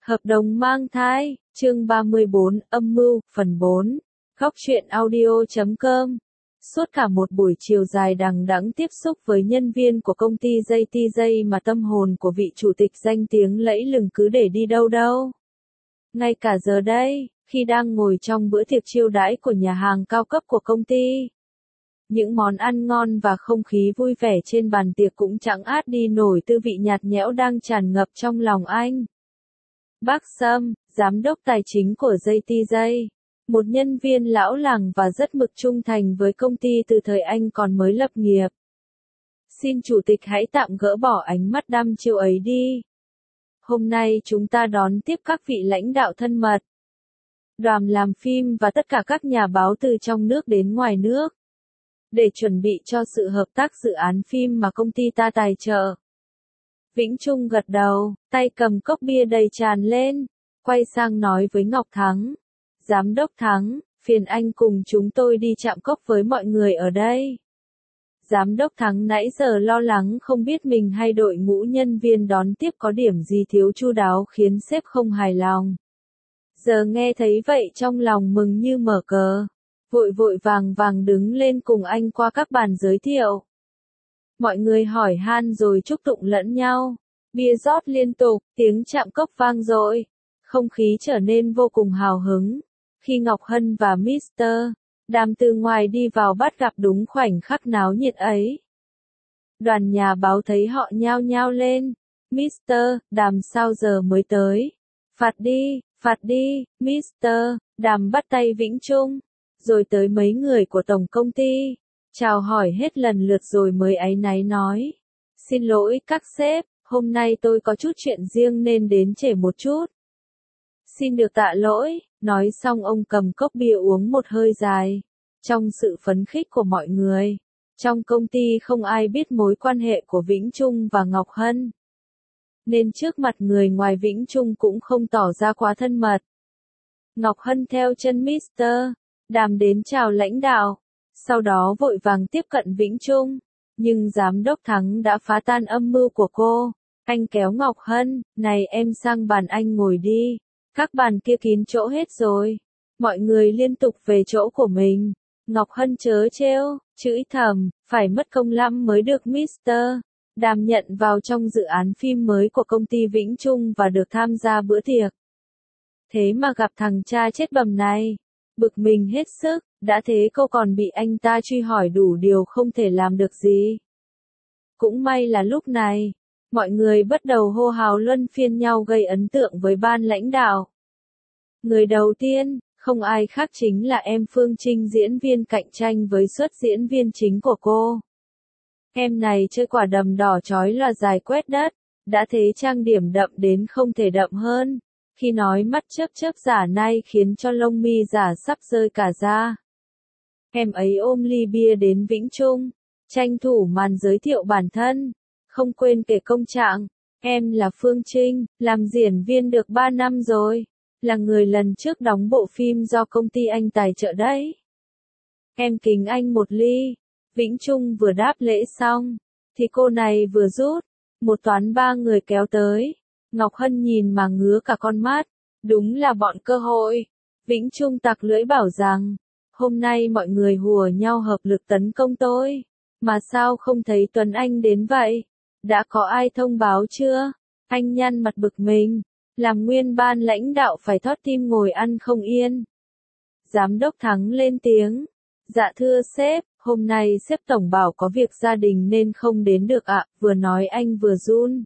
Hợp đồng mang thai, chương 34, âm mưu, phần 4. Góc truyện audio.com. Suốt cả một buổi chiều dài đằng đẵng tiếp xúc với nhân viên của công ty JTJ mà tâm hồn của vị chủ tịch danh tiếng lẫy lừng cứ để đi đâu đâu. Ngay cả giờ đây, khi đang ngồi trong bữa tiệc chiêu đãi của nhà hàng cao cấp của công ty, những món ăn ngon và không khí vui vẻ trên bàn tiệc cũng chẳng át đi nổi tư vị nhạt nhẽo đang tràn ngập trong lòng anh. Bác Sâm, giám đốc tài chính của JTJ, một nhân viên lão làng và rất mực trung thành với công ty từ thời anh còn mới lập nghiệp. Xin chủ tịch hãy tạm gỡ bỏ ánh mắt đăm chiêu ấy đi. Hôm nay chúng ta đón tiếp các vị lãnh đạo thân mật, đoàn làm phim và tất cả các nhà báo từ trong nước đến ngoài nước, để chuẩn bị cho sự hợp tác dự án phim mà công ty ta tài trợ. Vĩnh Trung gật đầu, tay cầm cốc bia đầy tràn lên, quay sang nói với Ngọc Thắng. Giám đốc Thắng, phiền anh cùng chúng tôi đi chạm cốc với mọi người ở đây. Giám đốc Thắng nãy giờ lo lắng không biết mình hay đội ngũ nhân viên đón tiếp có điểm gì thiếu chu đáo khiến sếp không hài lòng. Giờ nghe thấy vậy trong lòng mừng như mở cờ, vội vội vàng vàng đứng lên cùng anh qua các bàn giới thiệu. Mọi người hỏi han rồi chúc tụng lẫn nhau, bia rót liên tục, tiếng chạm cốc vang dội, không khí trở nên vô cùng hào hứng. Khi Ngọc Hân và Mr. Đàm từ ngoài đi vào bắt gặp đúng khoảnh khắc náo nhiệt ấy. Đoàn nhà báo thấy họ nhao nhao lên. Mr. Đàm sao giờ mới tới? Phạt đi, Mr. Đàm bắt tay Vĩnh Trung, rồi tới mấy người của tổng công ty, chào hỏi hết lần lượt rồi mới áy náy nói. Xin lỗi các sếp, hôm nay tôi có chút chuyện riêng nên đến trễ một chút. Xin được tạ lỗi, nói xong ông cầm cốc bia uống một hơi dài. Trong sự phấn khích của mọi người, trong công ty không ai biết mối quan hệ của Vĩnh Trung và Ngọc Hân, nên trước mặt người ngoài Vĩnh Trung cũng không tỏ ra quá thân mật. Ngọc Hân theo chân Mr. Đàm đến chào lãnh đạo, sau đó vội vàng tiếp cận Vĩnh Trung, nhưng giám đốc Thắng đã phá tan âm mưu của cô. Anh kéo Ngọc Hân, này em sang bàn anh ngồi đi, các bàn kia kín chỗ hết rồi. Mọi người liên tục về chỗ của mình. Ngọc Hân trớ trêu, chửi thầm, phải mất công lắm mới được Mr. Đàm nhận vào trong dự án phim mới của công ty Vĩnh Trung và được tham gia bữa tiệc. Thế mà gặp thằng cha chết bầm này, bực mình hết sức, đã thế cô còn bị anh ta truy hỏi đủ điều không thể làm được gì. Cũng may là lúc này, mọi người bắt đầu hô hào luân phiên nhau gây ấn tượng với ban lãnh đạo. Người đầu tiên, không ai khác chính là em Phương Trinh, diễn viên cạnh tranh với suất diễn viên chính của cô. Em này chơi quả đầm đỏ chói là dài quét đất, đã thế trang điểm đậm đến không thể đậm hơn. Khi nói mắt chớp chớp giả nai khiến cho lông mi giả sắp rơi cả ra. Em ấy ôm ly bia đến Vĩnh Trung, tranh thủ màn giới thiệu bản thân, không quên kể công trạng. Em là Phương Trinh, làm diễn viên được 3 năm rồi, là người lần trước đóng bộ phim do công ty anh tài trợ đấy. Em kính anh một ly. Vĩnh Trung vừa đáp lễ xong, thì cô này vừa rút một toán 3 người kéo tới. Ngọc Hân nhìn mà ngứa cả con mắt, đúng là bọn cơ hội. Vĩnh Trung tặc lưỡi bảo rằng, hôm nay mọi người hùa nhau hợp lực tấn công tôi, mà sao không thấy Tuấn Anh đến vậy? Đã có ai thông báo chưa? Anh nhăn mặt bực mình, làm nguyên ban lãnh đạo phải thót tim ngồi ăn không yên. Giám đốc Thắng lên tiếng, dạ thưa sếp, hôm nay sếp tổng bảo có việc gia đình nên không đến được ạ. Vừa nói anh vừa run.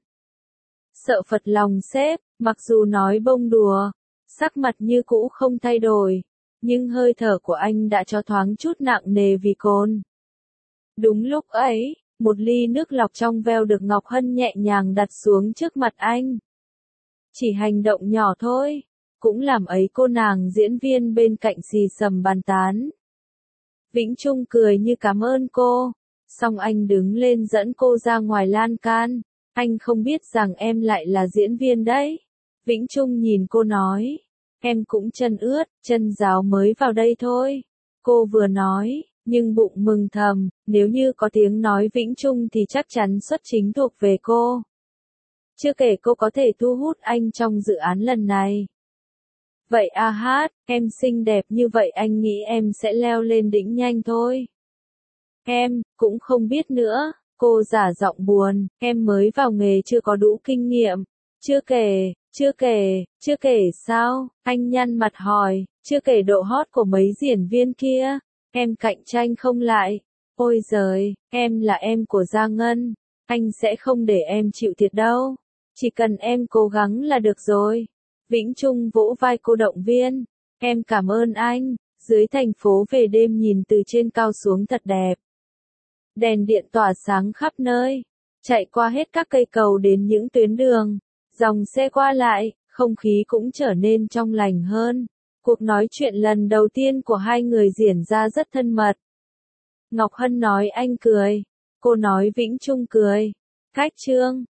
Sợ phật lòng sếp, mặc dù nói bông đùa, sắc mặt như cũ không thay đổi, nhưng hơi thở của anh đã cho thoáng chút nặng nề vì cồn. Đúng lúc ấy, một ly nước lọc trong veo được Ngọc Hân nhẹ nhàng đặt xuống trước mặt anh. Chỉ hành động nhỏ thôi, cũng làm ấy cô nàng diễn viên bên cạnh xì xầm bàn tán. Vĩnh Trung cười như cảm ơn cô, xong anh đứng lên dẫn cô ra ngoài lan can. Anh không biết rằng em lại là diễn viên đấy. Vĩnh Trung nhìn cô nói, em cũng chân ướt, chân ráo mới vào đây thôi. Cô vừa nói, nhưng bụng mừng thầm, nếu như có tiếng nói Vĩnh Trung thì chắc chắn xuất chính thuộc về cô. Chưa kể cô có thể thu hút anh trong dự án lần này. Vậy a hát, em xinh đẹp như vậy anh nghĩ em sẽ leo lên đỉnh nhanh thôi. Em, cũng không biết nữa, cô giả giọng buồn, em mới vào nghề chưa có đủ kinh nghiệm. Chưa kể sao, anh nhăn mặt hỏi, chưa kể độ hot của mấy diễn viên kia, em cạnh tranh không lại. Ôi giời, em là em của Gia Ngân, anh sẽ không để em chịu thiệt đâu, chỉ cần em cố gắng là được rồi. Vĩnh Trung vỗ vai cô động viên, em cảm ơn anh. Dưới thành phố về đêm nhìn từ trên cao xuống thật đẹp. Đèn điện tỏa sáng khắp nơi, chạy qua hết các cây cầu đến những tuyến đường, dòng xe qua lại, không khí cũng trở nên trong lành hơn. Cuộc nói chuyện lần đầu tiên của hai người diễn ra rất thân mật. Ngọc Hân nói anh cười, cô nói Vĩnh Trung cười. Cách chương